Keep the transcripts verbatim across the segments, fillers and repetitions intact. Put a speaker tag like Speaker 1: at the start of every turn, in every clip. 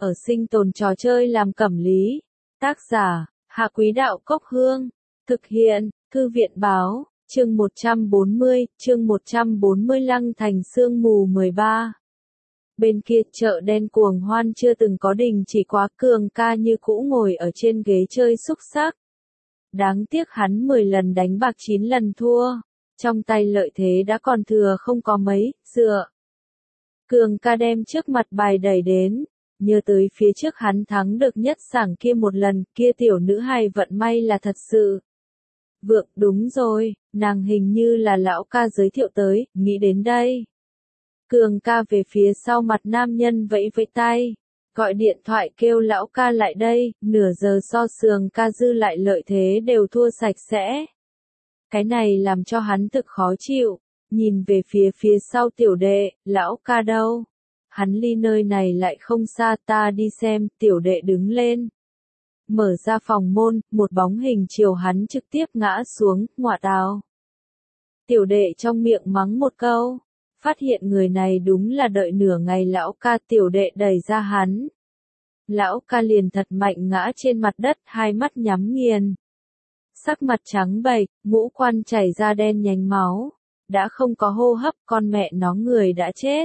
Speaker 1: ở sinh tồn trò chơi làm cẩm lý. Tác giả, Hạ Quý Đạo Cốc Hương. Thực hiện, Thư viện Báo, chương một trăm bốn mươi, chương một trăm bốn mươi Lăng Thành Sương Mù mười ba. Bên kia chợ đen cuồng hoan chưa từng có đình chỉ quá, Cường ca như cũ ngồi ở trên ghế chơi xúc xắc. Đáng tiếc hắn mười lần đánh bạc chín lần thua, trong tay lợi thế đã còn thừa không có mấy, dựa. Cường ca đem trước mặt bài đẩy đến, nhớ tới phía trước hắn thắng được nhất sảng kia một lần, kia tiểu nữ hài vận may là thật sự. Vượng, đúng rồi, nàng hình như là lão ca giới thiệu tới, nghĩ đến đây. Cường ca về phía sau mặt nam nhân vẫy vẫy tay, gọi điện thoại kêu lão ca lại đây, nửa giờ so sườn ca dư lại lợi thế đều thua sạch sẽ. Cái này làm cho hắn thực khó chịu, nhìn về phía phía sau tiểu đệ, lão ca đâu? Hắn ly nơi này lại không xa, ta đi xem, tiểu đệ đứng lên. Mở ra phòng môn, một bóng hình chiều hắn trực tiếp ngã xuống, ngọa tào. Tiểu đệ trong miệng mắng một câu, phát hiện người này đúng là đợi nửa ngày lão ca, tiểu đệ đẩy ra hắn. Lão ca liền thật mạnh ngã trên mặt đất, hai mắt nhắm nghiền. Sắc mặt trắng bệch, ngũ quan chảy ra đen nhánh máu, đã không có hô hấp, con mẹ nó người đã chết.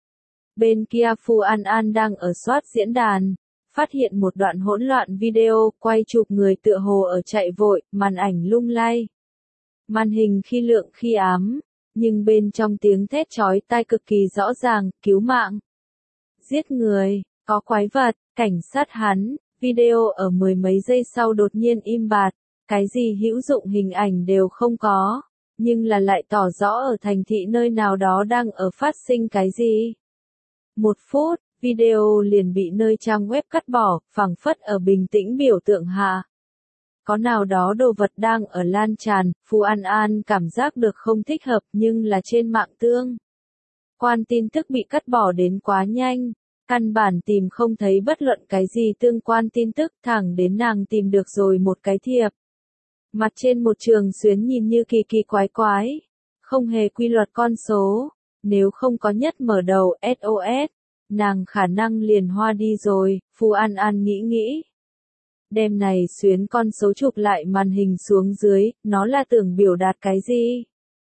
Speaker 1: Bên kia Phu An An đang ở soát diễn đàn, phát hiện một đoạn hỗn loạn video, quay chụp người tựa hồ ở chạy vội, màn ảnh lung lay. Màn hình khi lượng khi ám, nhưng bên trong tiếng thét chói tai cực kỳ rõ ràng, cứu mạng. Giết người, có quái vật, cảnh sát hắn, video ở mười mấy giây sau đột nhiên im bặt, cái gì hữu dụng hình ảnh đều không có, nhưng là lại tỏ rõ ở thành thị nơi nào đó đang ở phát sinh cái gì. Một phút, video liền bị nơi trang web cắt bỏ, phảng phất ở bình tĩnh biểu tượng hạ. Có nào đó đồ vật đang ở lan tràn, Phu An An cảm giác được không thích hợp nhưng là trên mạng tương quan tin tức bị cắt bỏ đến quá nhanh, căn bản tìm không thấy bất luận cái gì tương quan tin tức, thẳng đến nàng tìm được rồi một cái thiệp. Mặt trên một trường xuyến nhìn như kỳ kỳ quái quái, không hề quy luật con số, nếu không có nhất mở đầu ét ô ét, nàng khả năng liền hoa đi rồi, Phu An An nghĩ nghĩ. Đêm này xuyến con số chụp lại màn hình xuống dưới, nó là tưởng biểu đạt cái gì?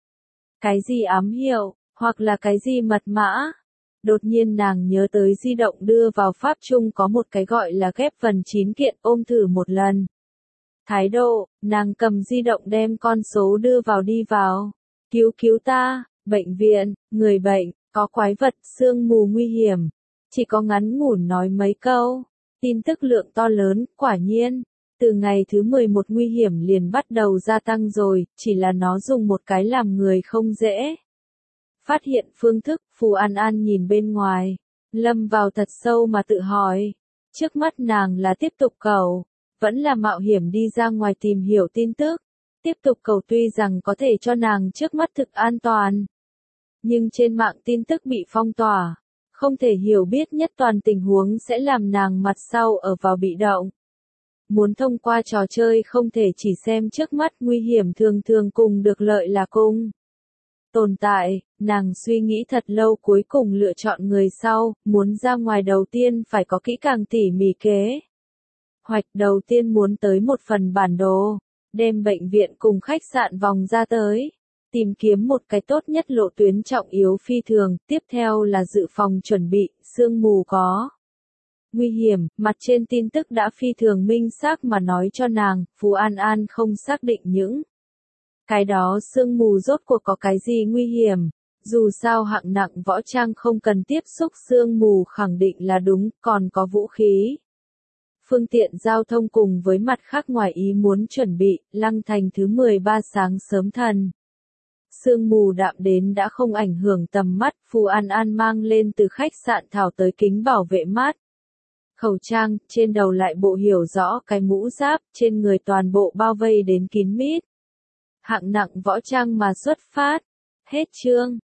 Speaker 1: Cái gì ám hiệu, hoặc là cái gì mật mã? Đột nhiên nàng nhớ tới di động đưa vào pháp chung có một cái gọi là ghép phần chín kiện, ôm thử một lần. Thái độ, nàng cầm di động đem con số đưa vào đi vào. Cứu cứu ta, bệnh viện, người bệnh, có quái vật, sương mù nguy hiểm. Chỉ có ngắn ngủn nói mấy câu. Tin tức lượng to lớn, quả nhiên. Từ ngày thứ mười một nguy hiểm liền bắt đầu gia tăng rồi, chỉ là nó dùng một cái làm người không dễ. Phát hiện phương thức, Phu An An nhìn bên ngoài. Lâm vào thật sâu mà tự hỏi. Trước mắt nàng là tiếp tục cầu. Vẫn là mạo hiểm đi ra ngoài tìm hiểu tin tức. Tiếp tục cầu tuy rằng có thể cho nàng trước mắt thực an toàn. Nhưng trên mạng tin tức bị phong tỏa. Không thể hiểu biết nhất toàn tình huống sẽ làm nàng mặt sau ở vào bị động. Muốn thông qua trò chơi không thể chỉ xem trước mắt, nguy hiểm thường thường cùng được lợi là cùng tồn tại, nàng suy nghĩ thật lâu cuối cùng lựa chọn người sau, muốn ra ngoài đầu tiên phải có kỹ càng tỉ mỉ kế. Hoạch đầu tiên muốn tới một phần bản đồ, đem bệnh viện cùng khách sạn vòng ra tới. Tìm kiếm một cái tốt nhất lộ tuyến trọng yếu phi thường, tiếp theo là dự phòng chuẩn bị, sương mù có. Nguy hiểm, mặt trên tin tức đã phi thường minh xác mà nói cho nàng, Phu An An không xác định những cái đó sương mù rốt cuộc có cái gì nguy hiểm. Dù sao hạng nặng võ trang không cần tiếp xúc sương mù khẳng định là đúng, còn có vũ khí. Phương tiện giao thông cùng với mặt khác ngoài ý muốn chuẩn bị, Lăng Thành thứ mười ba sáng sớm thần. Sương mù đạm đến đã không ảnh hưởng tầm mắt, Phu An An mang lên từ khách sạn thảo tới kính bảo vệ mắt. Khẩu trang, trên đầu lại bộ hiểu rõ cái mũ giáp, trên người toàn bộ bao vây đến kín mít. Hạng nặng võ trang mà xuất phát. Hết chương.